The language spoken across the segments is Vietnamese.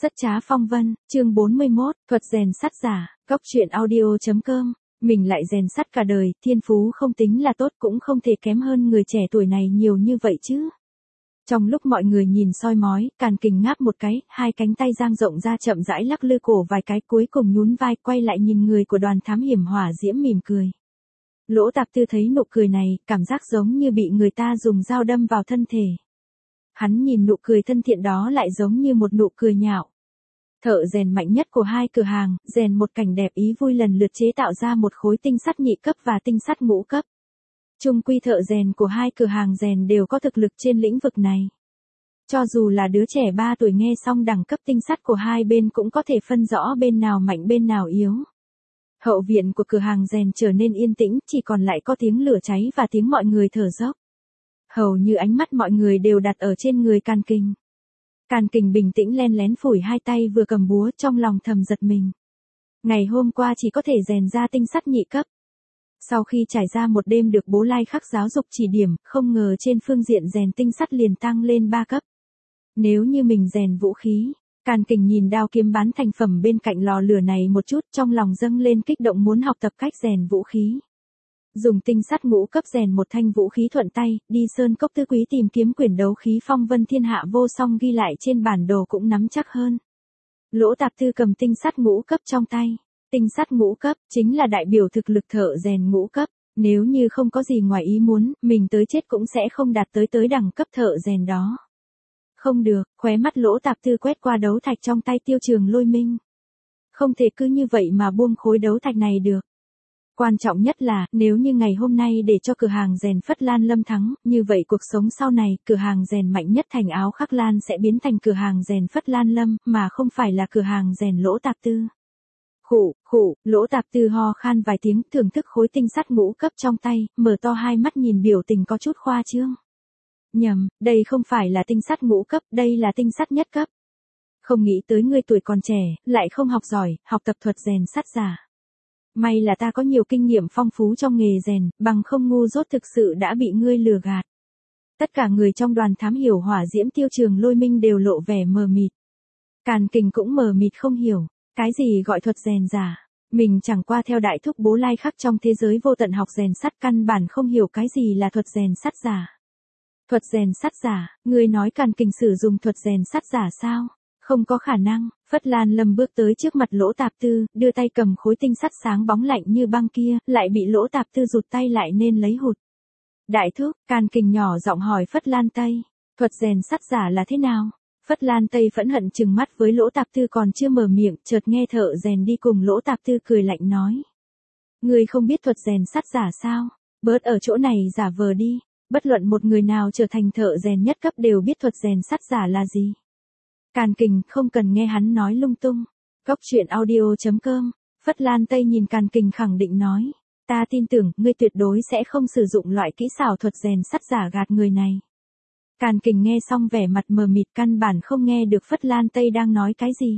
Rất trá phong vân, chương 41, thuật rèn sắt giả, góc truyện audio.com. Mình lại rèn sắt cả đời, thiên phú không tính là tốt cũng không thể kém hơn người trẻ tuổi này nhiều như vậy chứ. Trong lúc mọi người nhìn soi mói, Càn Kình ngáp một cái, hai cánh tay dang rộng ra chậm rãi lắc lư cổ vài cái, cuối cùng nhún vai quay lại nhìn người của đoàn thám hiểm Hỏa Diễm mỉm cười. Lỗ Tạp Tư thấy nụ cười này, cảm giác giống như bị người ta dùng dao đâm vào thân thể. Hắn nhìn nụ cười thân thiện đó lại giống như một nụ cười nhạo. Thợ rèn mạnh nhất của hai cửa hàng, rèn một cảnh đẹp ý vui lần lượt chế tạo ra một khối tinh sắt nhị cấp và tinh sắt ngũ cấp. Chung quy thợ rèn của hai cửa hàng rèn đều có thực lực trên lĩnh vực này. Cho dù là đứa trẻ 3 tuổi nghe xong đẳng cấp tinh sắt của hai bên cũng có thể phân rõ bên nào mạnh bên nào yếu. Hậu viện của cửa hàng rèn trở nên yên tĩnh, chỉ còn lại có tiếng lửa cháy và tiếng mọi người thở dốc. Hầu như ánh mắt mọi người đều đặt ở trên người Càn Kình. Càn Kình bình tĩnh len lén phủi hai tay vừa cầm búa, trong lòng thầm giật mình. Ngày hôm qua chỉ có thể rèn ra tinh sắt nhị cấp. Sau khi trải ra một đêm được Bố Lai Khắc giáo dục chỉ điểm, không ngờ trên phương diện rèn tinh sắt liền tăng lên 3 cấp. Nếu như mình rèn vũ khí, Càn Kình nhìn đao kiếm bán thành phẩm bên cạnh lò lửa này một chút, trong lòng dâng lên kích động muốn học tập cách rèn vũ khí. Dùng tinh sắt ngũ cấp rèn một thanh vũ khí thuận tay, đi sơn cốc tứ quý tìm kiếm quyển đấu khí phong vân thiên hạ vô song ghi lại trên bản đồ cũng nắm chắc hơn. Lỗ Tạp Tư cầm tinh sắt ngũ cấp trong tay. Tinh sắt ngũ cấp chính là đại biểu thực lực thợ rèn ngũ cấp. Nếu như không có gì ngoài ý muốn, mình tới chết cũng sẽ không đạt tới đẳng cấp thợ rèn đó. Không được, khóe mắt Lỗ Tạp Tư quét qua đấu thạch trong tay Tiêu Trường Lôi Minh. Không thể cứ như vậy mà buông khối đấu thạch này được. Quan trọng nhất là, nếu như ngày hôm nay để cho cửa hàng rèn Phất Lan Lâm thắng, như vậy cuộc sống sau này, cửa hàng rèn mạnh nhất Thành Áo Khắc Lan sẽ biến thành cửa hàng rèn Phất Lan Lâm, mà không phải là cửa hàng rèn Lỗ Tạp Tư. Khụ, Lỗ Tạp Tư ho khan vài tiếng, thưởng thức khối tinh sắt ngũ cấp trong tay, mở to hai mắt nhìn biểu tình có chút khoa trương. Nhầm, đây không phải là tinh sắt ngũ cấp, đây là tinh sắt nhất cấp. Không nghĩ tới ngươi tuổi còn trẻ, lại không học giỏi, học tập thuật rèn sắt giả. May là ta có nhiều kinh nghiệm phong phú trong nghề rèn, bằng không ngu dốt thực sự đã bị ngươi lừa gạt. Tất cả người trong đoàn thám hiểu Hỏa Diễm Tiêu Trường Lôi Minh đều lộ vẻ mờ mịt. Càn Kình cũng mờ mịt không hiểu, cái gì gọi thuật rèn giả, mình chẳng qua theo đại thúc Bố Lai Khắc trong thế giới vô tận học rèn sắt, căn bản không hiểu cái gì là thuật rèn sắt giả. Thuật rèn sắt giả, ngươi nói Càn Kình sử dụng thuật rèn sắt giả sao? Không có khả năng. Phất Lan Lâm bước tới trước mặt Lỗ Tạp Tư, đưa tay cầm khối tinh sắt sáng bóng lạnh như băng kia, lại bị Lỗ Tạp Tư rụt tay lại nên lấy hụt. Đại thúc, Càn Kình nhỏ giọng hỏi Phất Lan Tây, thuật rèn sắt giả là thế nào? Phất Lan Tây phẫn hận trừng mắt với Lỗ Tạp Tư còn chưa mở miệng, chợt nghe thợ rèn đi cùng Lỗ Tạp Tư cười lạnh nói. Ngươi không biết thuật rèn sắt giả sao? Bớt ở chỗ này giả vờ đi, bất luận một người nào trở thành thợ rèn nhất cấp đều biết thuật rèn sắt giả là gì. Càn Kình không cần nghe hắn nói lung tung. Góc truyện audio.com. Phất Lan Tây nhìn Càn Kình khẳng định nói. Ta tin tưởng ngươi tuyệt đối sẽ không sử dụng loại kỹ xảo thuật rèn sắt giả gạt người này. Càn Kình nghe xong vẻ mặt mờ mịt, căn bản không nghe được Phất Lan Tây đang nói cái gì.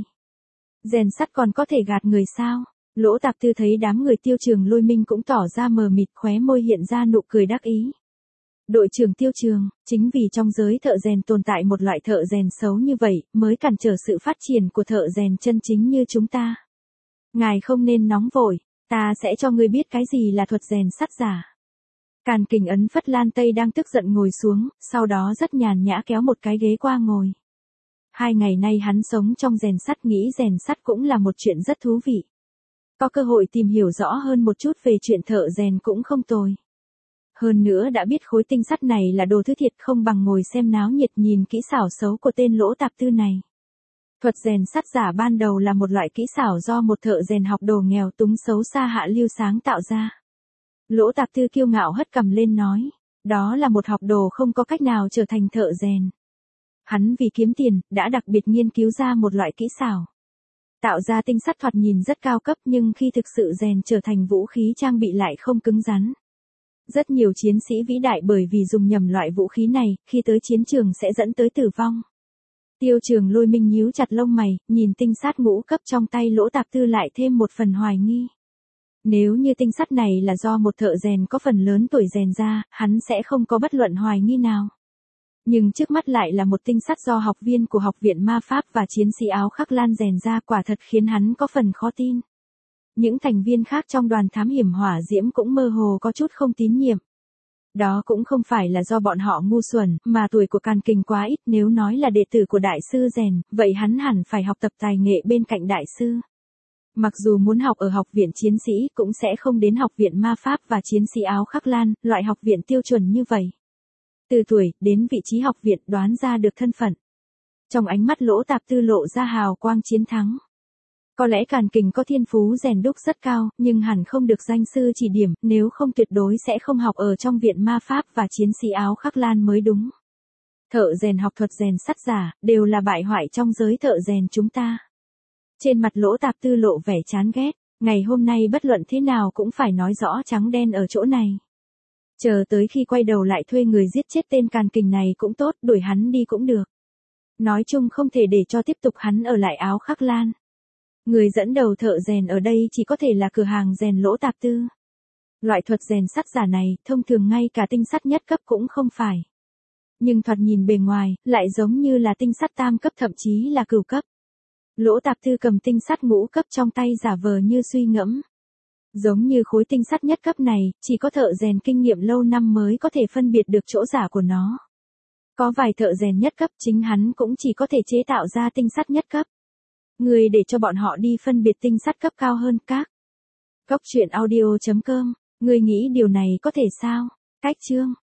Rèn sắt còn có thể gạt người sao? Lỗ Tạp Tư thấy đám người Tiêu Trường Lôi Minh cũng tỏ ra mờ mịt, khóe môi hiện ra nụ cười đắc ý. Đội trưởng Tiêu Trường, chính vì trong giới thợ rèn tồn tại một loại thợ rèn xấu như vậy, mới cản trở sự phát triển của thợ rèn chân chính như chúng ta. Ngài không nên nóng vội, ta sẽ cho ngươi biết cái gì là thuật rèn sắt giả. Càn Kình ấn Phất Lan Tây đang tức giận ngồi xuống, sau đó rất nhàn nhã kéo một cái ghế qua ngồi. 2 ngày nay hắn sống trong rèn sắt, nghĩ rèn sắt cũng là một chuyện rất thú vị. Có cơ hội tìm hiểu rõ hơn một chút về chuyện thợ rèn cũng không tồi. Hơn nữa đã biết khối tinh sắt này là đồ thứ thiệt, không bằng ngồi xem náo nhiệt nhìn kỹ xảo xấu của tên Lỗ Tạp Tư này. Thuật rèn sắt giả ban đầu là một loại kỹ xảo do một thợ rèn học đồ nghèo túng xấu xa hạ lưu sáng tạo ra. Lỗ Tạp Tư kiêu ngạo hất cằm lên nói, đó là một học đồ không có cách nào trở thành thợ rèn. Hắn vì kiếm tiền, đã đặc biệt nghiên cứu ra một loại kỹ xảo. Tạo ra tinh sắt thoạt nhìn rất cao cấp nhưng khi thực sự rèn trở thành vũ khí trang bị lại không cứng rắn. Rất nhiều chiến sĩ vĩ đại bởi vì dùng nhầm loại vũ khí này, khi tới chiến trường sẽ dẫn tới tử vong. Tiêu Trường Lôi Minh nhíu chặt lông mày, nhìn tinh sắt ngũ cấp trong tay Lỗ Tạp Tư lại thêm một phần hoài nghi. Nếu như tinh sắt này là do một thợ rèn có phần lớn tuổi rèn ra, hắn sẽ không có bất luận hoài nghi nào. Nhưng trước mắt lại là một tinh sắt do học viên của Học viện Ma Pháp và chiến sĩ áo khắc lan rèn ra, quả thật khiến hắn có phần khó tin. Những thành viên khác trong đoàn thám hiểm hỏa diễm cũng mơ hồ có chút không tín nhiệm. Đó cũng không phải là do bọn họ ngu xuẩn, mà tuổi của Càn Kình quá ít, nếu nói là đệ tử của đại sư rèn, vậy hắn hẳn phải học tập tài nghệ bên cạnh đại sư. Mặc dù muốn học ở học viện chiến sĩ cũng sẽ không đến học viện ma pháp và chiến sĩ áo khắc lan, loại học viện tiêu chuẩn như vậy. Từ tuổi, đến vị trí học viện đoán ra được thân phận. Trong ánh mắt Lỗ Tạp Tư lộ ra hào quang chiến thắng. Có lẽ Càn Kình có thiên phú rèn đúc rất cao, nhưng hẳn không được danh sư chỉ điểm, nếu không tuyệt đối sẽ không học ở trong viện ma pháp và chiến sĩ áo khắc lan mới đúng. Thợ rèn học thuật rèn sắt giả, đều là bại hoại trong giới thợ rèn chúng ta. Trên mặt Lỗ Tạp Tư lộ vẻ chán ghét, ngày hôm nay bất luận thế nào cũng phải nói rõ trắng đen ở chỗ này. Chờ tới khi quay đầu lại thuê người giết chết tên Càn Kình này cũng tốt, đuổi hắn đi cũng được. Nói chung không thể để cho tiếp tục hắn ở lại áo khắc lan. Người dẫn đầu thợ rèn ở đây chỉ có thể là cửa hàng rèn Lỗ Tạp Tư. Loại thuật rèn sắt giả này, thông thường ngay cả tinh sắt nhất cấp cũng không phải. Nhưng thoạt nhìn bề ngoài, lại giống như là tinh sắt tam cấp, thậm chí là cửu cấp. Lỗ Tạp Tư cầm tinh sắt ngũ cấp trong tay giả vờ như suy ngẫm. Giống như khối tinh sắt nhất cấp này, chỉ có thợ rèn kinh nghiệm lâu năm mới có thể phân biệt được chỗ giả của nó. Có vài thợ rèn nhất cấp, chính hắn cũng chỉ có thể chế tạo ra tinh sắt nhất cấp. Người để cho bọn họ đi phân biệt tinh sắt cấp cao hơn các. Góc truyện audio.com, người nghĩ điều này có thể sao? Cách chương